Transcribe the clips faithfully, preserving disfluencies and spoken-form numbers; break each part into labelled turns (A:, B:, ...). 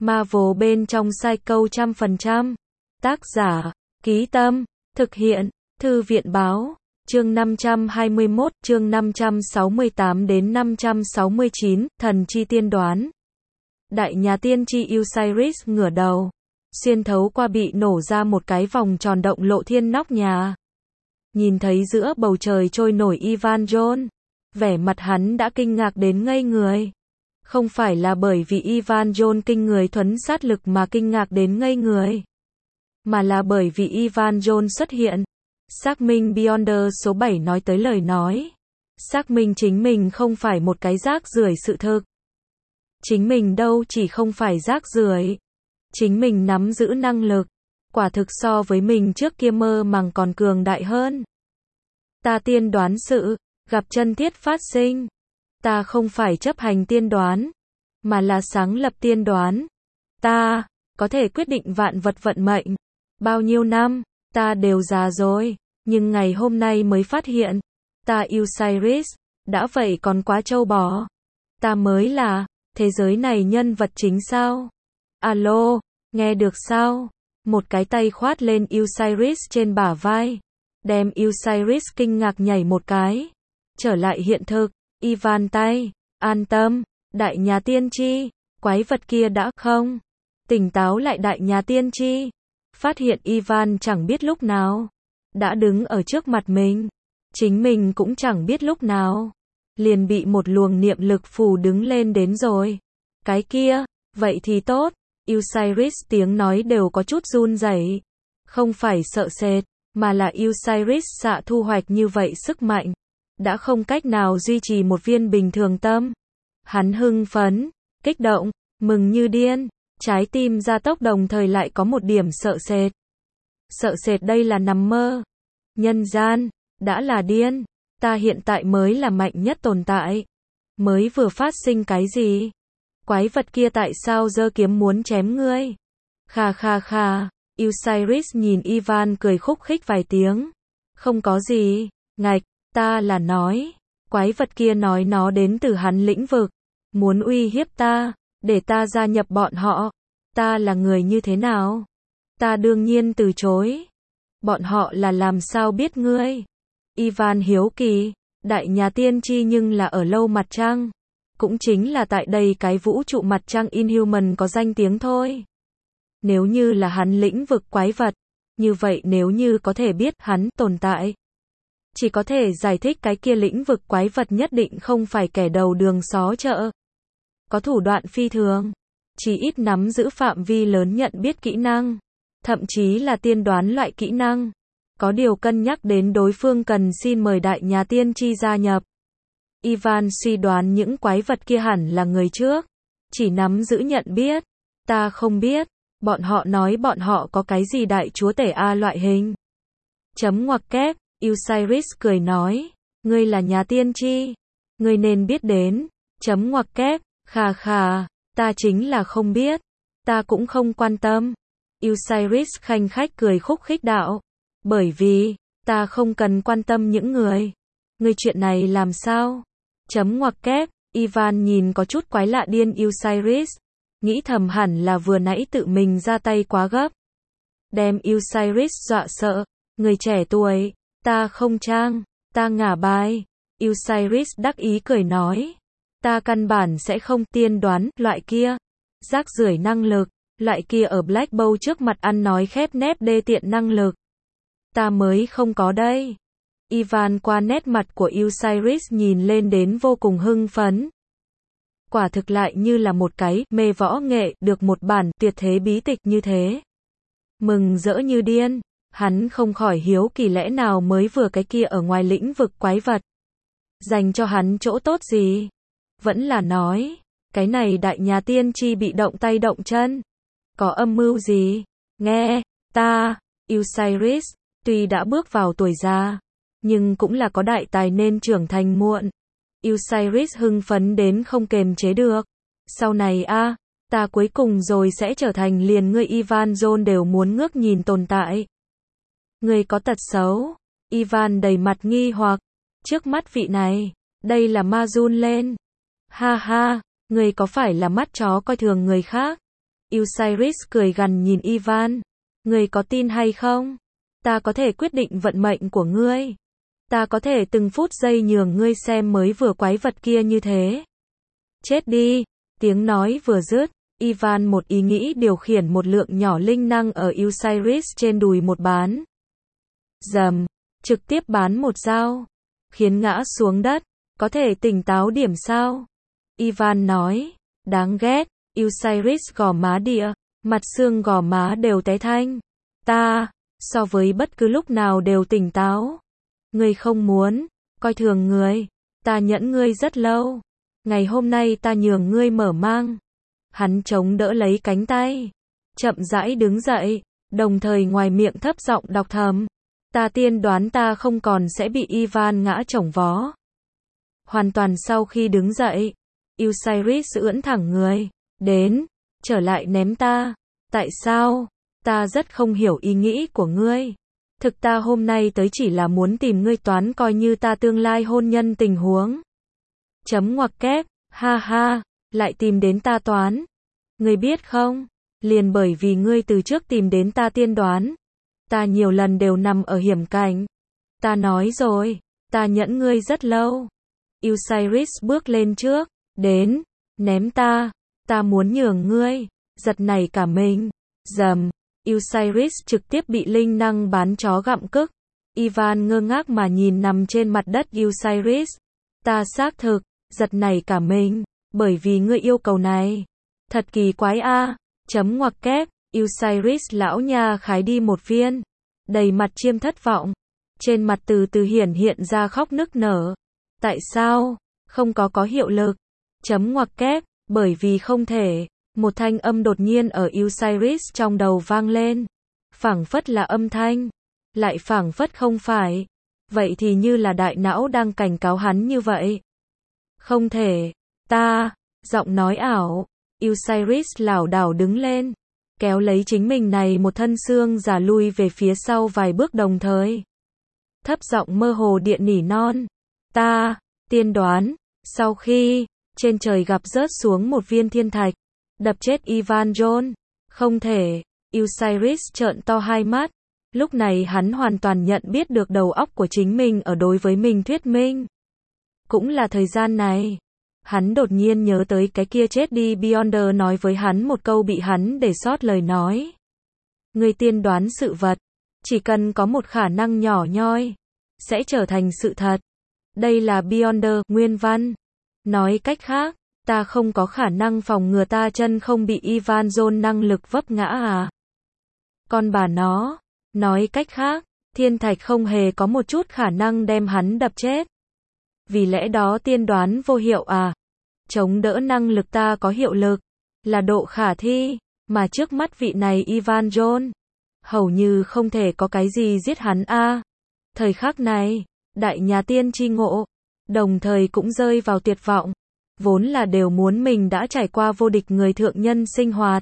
A: Marvel bên trong Psycho trăm phần trăm. Tác giả, Ký Tâm, thực hiện, Thư viện Báo, chương năm trăm hai mươi mốt, chương năm trăm sáu mươi tám đến năm trăm sáu mươi chín, thần chi tiên đoán. Đại nhà tiên tri Osiris ngửa đầu, xuyên thấu qua bị nổ ra một cái vòng tròn động lộ thiên nóc nhà. Nhìn thấy giữa bầu trời trôi nổi Ivan John, vẻ mặt hắn đã kinh ngạc đến ngây người. Không phải là bởi vì Ivan John kinh người thuấn sát lực mà kinh ngạc đến ngây người, mà là bởi vì Ivan John xuất hiện. Xác minh Beyonder số bảy nói tới lời nói. Xác minh chính mình không phải một cái rác rưởi sự thực. Chính mình đâu chỉ không phải rác rưởi. Chính mình nắm giữ năng lực. Quả thực so với mình trước kia mơ màng còn cường đại hơn. Ta tiên đoán sự, gặp chân thiết phát sinh. Ta không phải chấp hành tiên đoán, mà là sáng lập tiên đoán. Ta, có thể quyết định vạn vật vận mệnh. Bao nhiêu năm, ta đều già rồi, nhưng ngày hôm nay mới phát hiện, ta Osiris, đã vậy còn quá trâu bò. Ta mới là, thế giới này nhân vật chính sao? Alo, nghe được sao? Một cái tay khoát lên Osiris trên bả vai, đem Osiris kinh ngạc nhảy một cái. Trở lại hiện thực, Ivan tay, an tâm, đại nhà tiên tri, quái vật kia đã không? Tỉnh táo lại đại nhà tiên tri. Phát hiện Ivan chẳng biết lúc nào đã đứng ở trước mặt mình, chính mình cũng chẳng biết lúc nào liền bị một luồng niệm lực phù đứng lên đến rồi. Cái kia, vậy thì tốt. Osiris tiếng nói đều có chút run rẩy, không phải sợ sệt, mà là Osiris xạ thu hoạch như vậy sức mạnh, đã không cách nào duy trì một viên bình thường tâm. Hắn hưng phấn, kích động, mừng như điên. Trái tim gia tốc đồng thời lại có một điểm sợ sệt. Sợ sệt đây là nằm mơ. Nhân gian, đã là điên. Ta hiện tại mới là mạnh nhất tồn tại. Mới vừa phát sinh cái gì? Quái vật kia tại sao giơ kiếm muốn chém ngươi? Kha kha kha. Osiris nhìn Ivan cười khúc khích vài tiếng. Không có gì. Ngạch, ta là nói. Quái vật kia nói nó đến từ hắn lĩnh vực. Muốn uy hiếp ta. Để ta gia nhập bọn họ. Ta là người như thế nào? Ta đương nhiên từ chối. Bọn họ là làm sao biết ngươi? Ivan hiếu kỳ. Đại nhà tiên tri nhưng là ở lâu mặt trăng. Cũng chính là tại đây cái vũ trụ mặt trăng Inhuman có danh tiếng thôi. Nếu như là hắn lĩnh vực quái vật, như vậy nếu như có thể biết hắn tồn tại, chỉ có thể giải thích cái kia lĩnh vực quái vật nhất định không phải kẻ đầu đường xó chợ. Có thủ đoạn phi thường, chỉ ít nắm giữ phạm vi lớn nhận biết kỹ năng, thậm chí là tiên đoán loại kỹ năng. Có điều cân nhắc đến đối phương cần xin mời đại nhà tiên tri gia nhập. Ivan suy đoán những quái vật kia hẳn là người trước, chỉ nắm giữ nhận biết. Ta không biết, bọn họ nói bọn họ có cái gì đại chúa tể A loại hình. Chấm ngoặc kép, Osiris cười nói, ngươi là nhà tiên tri, ngươi nên biết đến. Chấm ngoặc kép. Khà khà, ta chính là không biết, ta cũng không quan tâm. Osiris khanh khách cười khúc khích đạo, bởi vì, ta không cần quan tâm những người. Người chuyện này làm sao? Chấm ngoặc kép, Ivan nhìn có chút quái lạ điên Osiris, nghĩ thầm hẳn là vừa nãy tự mình ra tay quá gấp. Đem Osiris dọa sợ, người trẻ tuổi, ta không trang, ta ngả bài. Osiris đắc ý cười nói. Ta căn bản sẽ không tiên đoán loại kia. Rác rưởi năng lực, loại kia ở Black Bowl trước mặt ăn nói khép nép đê tiện năng lực. Ta mới không có đây. Ivan qua nét mặt của Osiris nhìn lên đến vô cùng hưng phấn. Quả thực lại như là một cái mê võ nghệ được một bản tuyệt thế bí tịch như thế. Mừng rỡ như điên, hắn không khỏi hiếu kỳ lẽ nào mới vừa cái kia ở ngoài lĩnh vực quái vật. Dành cho hắn chỗ tốt gì? Vẫn là nói, cái này đại nhà tiên tri bị động tay động chân. Có âm mưu gì? Nghe, ta, Osiris, tuy đã bước vào tuổi già, nhưng cũng là có đại tài nên trưởng thành muộn. Osiris hưng phấn đến không kềm chế được. Sau này a, à, ta cuối cùng rồi sẽ trở thành liền ngươi Ivan John đều muốn ngước nhìn tồn tại. Ngươi có tật xấu. Ivan đầy mặt nghi hoặc. Trước mắt vị này, đây là ma run lên. Ha ha, người có phải là mắt chó coi thường người khác? Osiris cười gằn nhìn Ivan. Ngươi có tin hay không? Ta có thể quyết định vận mệnh của ngươi. Ta có thể từng phút giây nhường ngươi xem mới vừa quái vật kia như thế. Chết đi. Tiếng nói vừa dứt, Ivan một ý nghĩ điều khiển một lượng nhỏ linh năng ở Osiris trên đùi một bán. Dầm. Trực tiếp bán một dao. Khiến ngã xuống đất. Có thể tỉnh táo điểm sao? Ivan nói. Đáng ghét. Osiris gò má địa. Mặt xương gò má đều té thanh. Ta, so với bất cứ lúc nào đều tỉnh táo. Ngươi không muốn, coi thường người. Ta nhẫn ngươi rất lâu. Ngày hôm nay ta nhường ngươi mở mang. Hắn chống đỡ lấy cánh tay. Chậm rãi đứng dậy. Đồng thời ngoài miệng thấp giọng đọc thầm. Ta tiên đoán ta không còn sẽ bị Ivan ngã chổng vó. Hoàn toàn sau khi đứng dậy. Osiris ưỡn thẳng người. Đến, trở lại ném ta. Tại sao? Ta rất không hiểu ý nghĩ của ngươi. Thực ta hôm nay tới chỉ là muốn tìm ngươi toán coi như ta tương lai hôn nhân tình huống. Chấm ngoặc kép, ha ha, lại tìm đến ta toán. Ngươi biết không, liền bởi vì ngươi từ trước tìm đến ta tiên đoán. Ta nhiều lần đều nằm ở hiểm cảnh. Ta nói rồi, ta nhẫn ngươi rất lâu. Osiris bước lên trước, đến, ném ta, ta muốn nhường ngươi, giật nảy cả mình. Dầm. Osiris trực tiếp bị linh năng bán chó gặm cức. Ivan ngơ ngác mà nhìn nằm trên mặt đất Osiris. Ta xác thực, giật nảy cả mình, bởi vì ngươi yêu cầu này. Thật kỳ quái a. Chấm ngoặc kép, Osiris lão nha khái đi một viên. Đầy mặt chiêm thất vọng. Trên mặt từ từ hiển hiện ra khóc nức nở. Tại sao? Không có có hiệu lực. Chấm ngoặc kép, bởi vì không thể. Một thanh âm đột nhiên ở Osiris trong đầu vang lên. Phảng phất là âm thanh. Lại phảng phất không phải. Vậy thì như là đại não đang cảnh cáo hắn như vậy. Không thể. Ta. Giọng nói ảo. Osiris lảo đảo đứng lên. Kéo lấy chính mình này một thân xương già lui về phía sau vài bước đồng thời. Thấp giọng mơ hồ điện nỉ non. Ta. Tiên đoán. Sau khi. Trên trời gặp rớt xuống một viên thiên thạch. Đập chết Ivan John. Không thể. Osiris trợn to hai mắt. Lúc này hắn hoàn toàn nhận biết được đầu óc của chính mình ở đối với mình thuyết minh. Cũng là thời gian này. Hắn đột nhiên nhớ tới cái kia chết đi Beyonder nói với hắn một câu bị hắn để sót lời nói. Người tiên đoán sự vật. Chỉ cần có một khả năng nhỏ nhoi. Sẽ trở thành sự thật. Đây là Beyonder, nguyên văn. Nói cách khác. Ta không có khả năng phòng ngừa ta chân không bị Ivan John năng lực vấp ngã à? Con bà nó. Nói cách khác, thiên thạch không hề có một chút khả năng đem hắn đập chết. Vì lẽ đó tiên đoán vô hiệu à? Chống đỡ năng lực ta có hiệu lực. Là độ khả thi. Mà trước mắt vị này Ivan John. Hầu như không thể có cái gì giết hắn a. À. Thời khắc này, đại nhà tiên tri ngộ. Đồng thời cũng rơi vào tuyệt vọng. Vốn là đều muốn mình đã trải qua vô địch người thượng nhân sinh hoạt.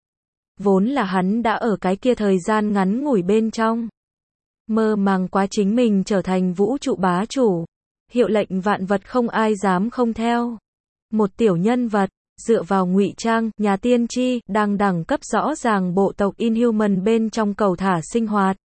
A: Vốn là hắn đã ở cái kia thời gian ngắn ngủi bên trong. Mơ màng quá chính mình trở thành vũ trụ bá chủ. Hiệu lệnh vạn vật không ai dám không theo. Một tiểu nhân vật, dựa vào ngụy trang, nhà tiên tri, đang đẳng cấp rõ ràng bộ tộc Inhuman bên trong cầu thả sinh hoạt.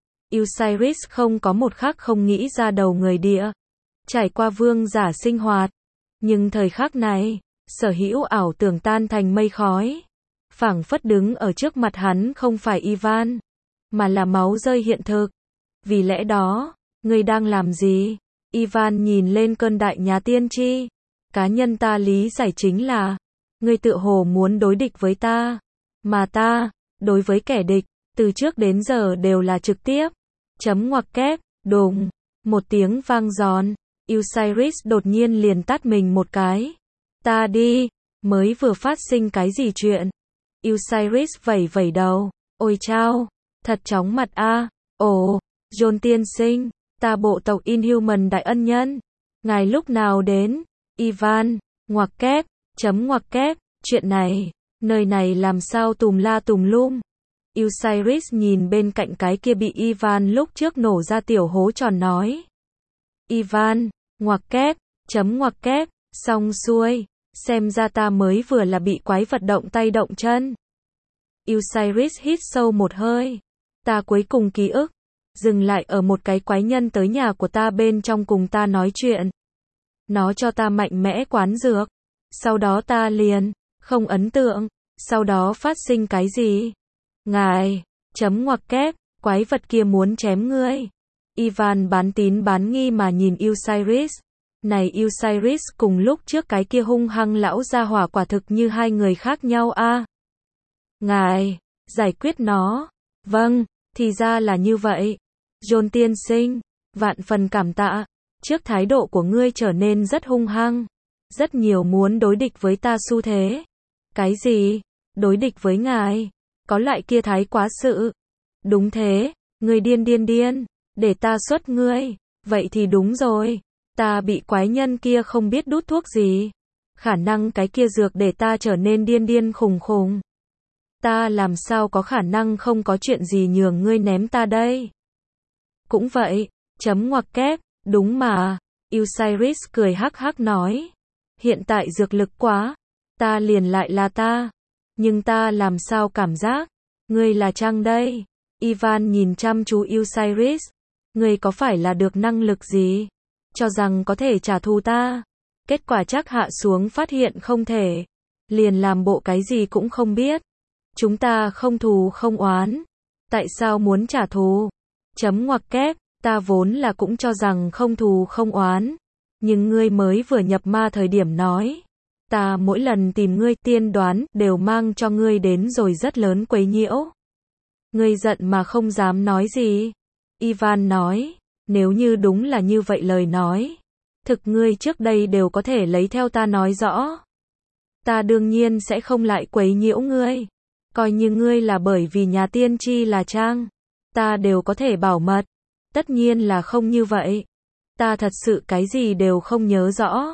A: Osiris không có một khắc không nghĩ ra đầu người địa. Trải qua vương giả sinh hoạt. Nhưng thời khắc này, sở hữu ảo tưởng tan thành mây khói. Phảng phất đứng ở trước mặt hắn không phải Ivan, mà là máu rơi hiện thực. Vì lẽ đó, ngươi đang làm gì? Ivan nhìn lên cơn đại nhà tiên tri. Cá nhân ta lý giải chính là, ngươi tự hồ muốn đối địch với ta. Mà ta, đối với kẻ địch, từ trước đến giờ đều là trực tiếp. Chấm ngoặc kép, đùng. Một tiếng vang giòn. Osiris đột nhiên liền tát mình một cái. Ta đi, mới vừa phát sinh cái gì chuyện? Osiris vẩy vẩy đầu. Ôi chao, thật chóng mặt a. À. Ồ, John tiên sinh, ta bộ tộc Inhuman đại ân nhân. Ngài lúc nào đến? Ivan, ngoặc kép, chấm ngoặc kép, chuyện này, nơi này làm sao tùm la tùm lum. Osiris nhìn bên cạnh cái kia bị Ivan lúc trước nổ ra tiểu hố tròn nói. Ivan, ngoặc kép, chấm ngoặc kép, xong xuôi, xem ra ta mới vừa là bị quái vật động tay động chân. Osiris hít sâu một hơi. Ta cuối cùng ký ức. Dừng lại ở một cái quái nhân tới nhà của ta bên trong cùng ta nói chuyện. Nó cho ta mạnh mẽ quán dược. Sau đó ta liền, không ấn tượng. Sau đó phát sinh cái gì? Ngài, chấm ngoặc kép, quái vật kia muốn chém ngươi. Ivan bán tín bán nghi mà nhìn Osiris. Này Osiris cùng lúc trước cái kia hung hăng lão gia hỏa quả thực như hai người khác nhau a. À? Ngài, giải quyết nó. Vâng, thì ra là như vậy. John tiên sinh, vạn phần cảm tạ. Trước thái độ của ngươi trở nên rất hung hăng. Rất nhiều muốn đối địch với ta xu thế. Cái gì? Đối địch với ngài? Có loại kia thái quá sự. Đúng thế, ngươi điên điên điên. Để ta xuất ngươi. Vậy thì đúng rồi. Ta bị quái nhân kia không biết đút thuốc gì. Khả năng cái kia dược để ta trở nên điên điên khùng khùng. Ta làm sao có khả năng không có chuyện gì nhường ngươi ném ta đây? Cũng vậy, chấm ngoặc kép, đúng mà. Osiris cười hắc hắc nói. Hiện tại dược lực quá. Ta liền lại là ta. Nhưng ta làm sao cảm giác? Ngươi là Trăng đây. Ivan nhìn chăm chú Osiris. Ngươi có phải là được năng lực gì? Cho rằng có thể trả thù ta. Kết quả chắc hạ xuống phát hiện không thể. Liền làm bộ cái gì cũng không biết. Chúng ta không thù không oán. Tại sao muốn trả thù? Chấm ngoặc kép, ta vốn là cũng cho rằng không thù không oán. Nhưng ngươi mới vừa nhập ma thời điểm nói. Ta mỗi lần tìm ngươi tiên đoán đều mang cho ngươi đến rồi rất lớn quấy nhiễu. Ngươi giận mà không dám nói gì. Ivan nói, nếu như đúng là như vậy lời nói. Thực ngươi trước đây đều có thể lấy theo ta nói rõ. Ta đương nhiên sẽ không lại quấy nhiễu ngươi. Coi như ngươi là bởi vì nhà tiên tri là Trang. Ta đều có thể bảo mật. Tất nhiên là không như vậy. Ta thật sự cái gì đều không nhớ rõ.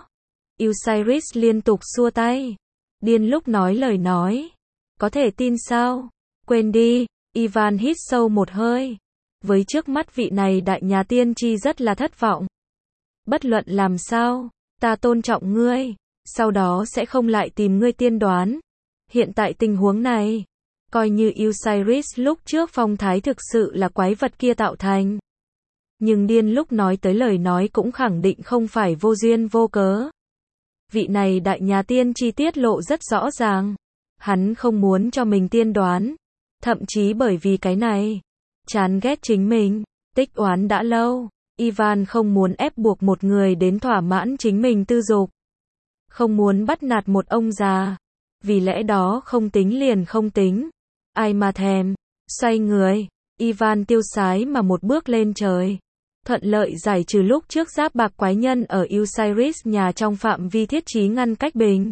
A: Osiris liên tục xua tay. Điên lúc nói lời nói. Có thể tin sao? Quên đi. Ivan hít sâu một hơi. Với trước mắt vị này đại nhà tiên tri rất là thất vọng. Bất luận làm sao, ta tôn trọng ngươi. Sau đó sẽ không lại tìm ngươi tiên đoán. Hiện tại tình huống này, coi như Osiris lúc trước phong thái thực sự là quái vật kia tạo thành. Nhưng điên lúc nói tới lời nói cũng khẳng định không phải vô duyên vô cớ. Vị này đại nhà tiên tri tiết lộ rất rõ ràng. Hắn không muốn cho mình tiên đoán. Thậm chí bởi vì cái này, chán ghét chính mình, tích oán đã lâu. Ivan không muốn ép buộc một người đến thỏa mãn chính mình tư dục. Không muốn bắt nạt một ông già. Vì lẽ đó không tính liền không tính. Ai mà thèm. Xoay người. Ivan tiêu sái mà một bước lên trời. Thuận lợi giải trừ lúc trước giáp bạc quái nhân ở Osiris nhà trong phạm vi thiết trí ngăn cách bình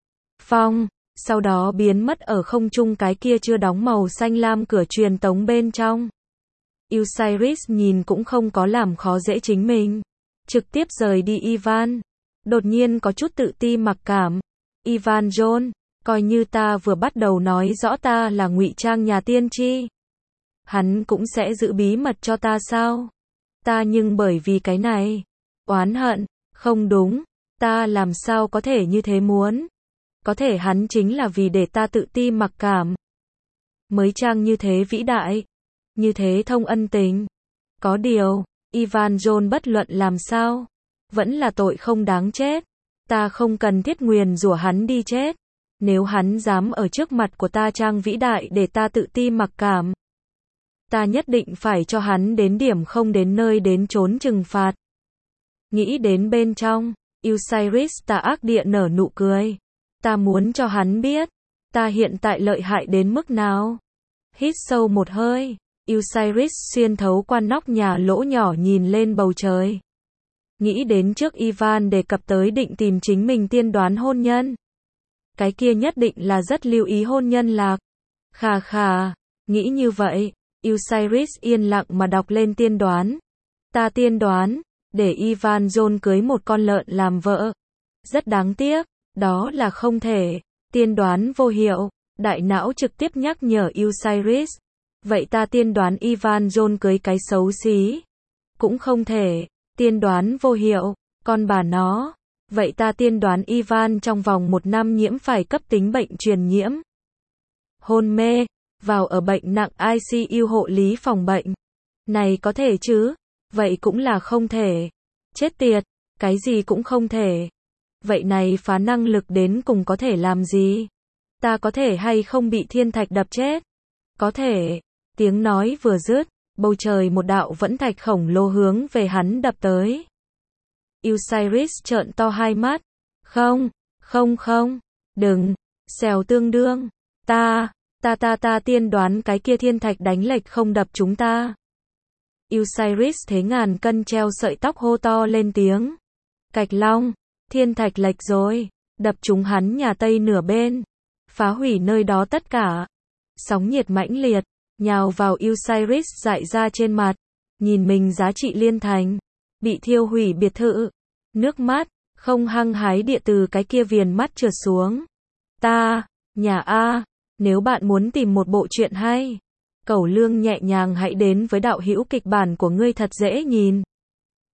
A: phong. Sau đó biến mất ở không trung cái kia chưa đóng màu xanh lam cửa truyền tống bên trong. Osiris nhìn cũng không có làm khó dễ chính mình. Trực tiếp rời đi Ivan. Đột nhiên có chút tự ti mặc cảm. Ivan John, coi như ta vừa bắt đầu nói rõ ta là ngụy trang nhà tiên tri. Hắn cũng sẽ giữ bí mật cho ta sao? Ta nhưng bởi vì cái này. Oán hận, không đúng. Ta làm sao có thể như thế muốn? Có thể hắn chính là vì để ta tự ti mặc cảm. Mới trang như thế vĩ đại. Như thế thông ân tình. Có điều, Ivan John bất luận làm sao. Vẫn là tội không đáng chết. Ta không cần thiết nguyền rủa hắn đi chết. Nếu hắn dám ở trước mặt của ta trang vĩ đại để ta tự ti mặc cảm. Ta nhất định phải cho hắn đến điểm không đến nơi đến trốn trừng phạt. Nghĩ đến bên trong, Osiris tà ác địa nở nụ cười. Ta muốn cho hắn biết, ta hiện tại lợi hại đến mức nào. Hít sâu một hơi, Osiris xuyên thấu qua nóc nhà lỗ nhỏ nhìn lên bầu trời. Nghĩ đến trước Ivan đề cập tới định tìm chính mình tiên đoán hôn nhân. Cái kia nhất định là rất lưu ý hôn nhân lạc. Khà khà, nghĩ như vậy, Osiris yên lặng mà đọc lên tiên đoán. Ta tiên đoán, để Ivan John cưới một con lợn làm vợ. Rất đáng tiếc, đó là không thể. Tiên đoán vô hiệu, đại não trực tiếp nhắc nhở Osiris. Vậy ta tiên đoán Ivan John cưới cái xấu xí. Cũng không thể. Tiên đoán vô hiệu, con bà nó. Vậy ta tiên đoán Ivan trong vòng một năm nhiễm phải cấp tính bệnh truyền nhiễm. Hôn mê, vào ở bệnh nặng i xê u hộ lý phòng bệnh. Này có thể chứ? Vậy cũng là không thể. Chết tiệt, cái gì cũng không thể. Vậy này phá năng lực đến cùng có thể làm gì? Ta có thể hay không bị thiên thạch đập chết? Có thể. Tiếng nói vừa dứt, bầu trời một đạo vẫn thạch khổng lồ hướng về hắn đập tới. Osiris trợn to hai mắt. Không, không không, đừng, xèo tương đương. Ta, ta ta ta tiên đoán cái kia thiên thạch đánh lệch không đập chúng ta. Osiris thế ngàn cân treo sợi tóc hô to lên tiếng. Cạch Long, thiên thạch lệch rồi, đập chúng hắn nhà Tây nửa bên, phá hủy nơi đó tất cả. Sóng nhiệt mãnh liệt, nhào vào Osiris dại ra trên mặt, nhìn mình giá trị liên thành, bị thiêu hủy biệt thự, nước mắt, không hăng hái địa từ cái kia viền mắt trượt xuống. Ta, nhà A, nếu bạn muốn tìm một bộ truyện hay, Cẩu Lương nhẹ nhàng hãy đến với đạo hữu kịch bản của ngươi thật dễ nhìn.